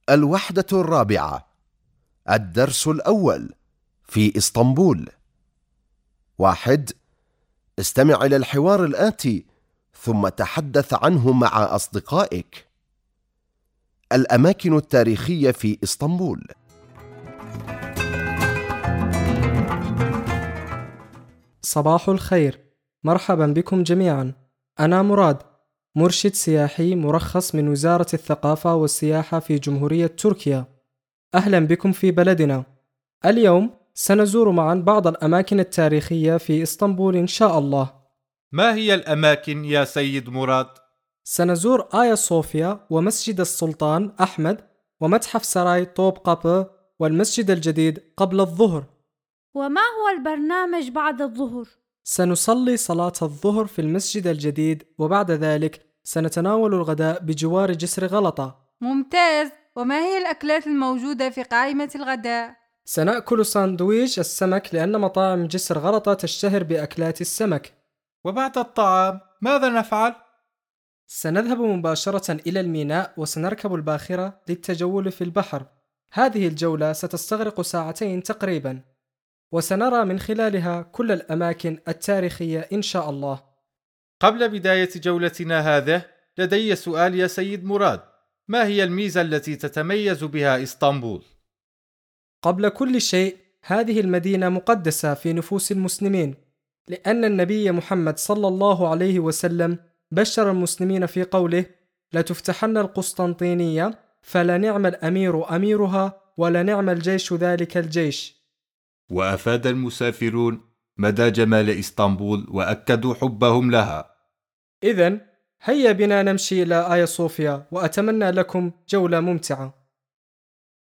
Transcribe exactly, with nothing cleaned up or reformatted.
الوحدة الرابعة. الدرس الأول في إسطنبول. واحد. استمع إلى الحوار الآتي ثم تحدث عنه مع أصدقائك. الأماكن التاريخية في إسطنبول. صباح الخير، مرحبا بكم جميعا. أنا مراد، مرشد سياحي مرخص من وزارة الثقافة والسياحة في جمهورية تركيا. أهلا بكم في بلدنا. اليوم سنزور معا بعض الأماكن التاريخية في إسطنبول إن شاء الله. ما هي الأماكن يا سيد مراد؟ سنزور آيا صوفيا ومسجد السلطان أحمد ومتحف سراي طوبقابي والمسجد الجديد قبل الظهر. وما هو البرنامج بعد الظهر؟ سنصلي صلاة الظهر في المسجد الجديد، وبعد ذلك سنتناول الغداء بجوار جسر غلطة. ممتاز. وما هي الأكلات الموجودة في قائمة الغداء؟ سنأكل ساندويش السمك لأن مطاعم جسر غلطة تشتهر بأكلات السمك. وبعد الطعام ماذا نفعل؟ سنذهب مباشرة إلى الميناء وسنركب الباخرة للتجول في البحر. هذه الجولة ستستغرق ساعتين تقريبا، وسنرى من خلالها كل الأماكن التاريخية إن شاء الله. قبل بداية جولتنا هذه لدي سؤال يا سيد مراد، ما هي الميزة التي تتميز بها إسطنبول؟ قبل كل شيء، هذه المدينة مقدسة في نفوس المسلمين، لأن النبي محمد صلى الله عليه وسلم بشر المسلمين في قوله: لتفتحن القسطنطينية فلا نعم الأمير أميرها ولا نعم الجيش ذلك الجيش. وأفاد المسافرون مدى جمال إسطنبول وأكدوا حبهم لها. إذن هيا بنا نمشي إلى آيا صوفيا، وأتمنى لكم جولة ممتعة.